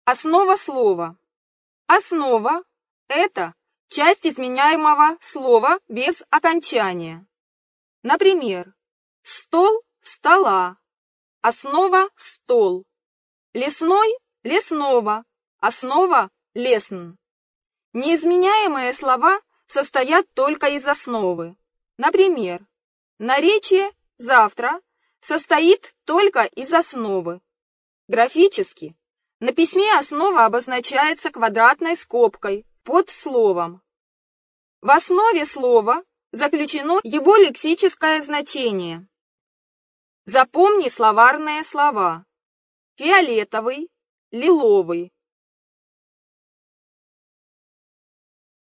Основа слова. Основа – это часть изменяемого слова без окончания. Например, стол – стола, основа – стол, лесной – лесного, основа – лесн. Неизменяемые слова состоят только из основы. Например, наречие «завтра» состоит только из основы. Графически на письме основа обозначается квадратной скобкой под словом. В основе слова заключено его лексическое значение. Запомни словарные слова: фиолетовый, лиловый,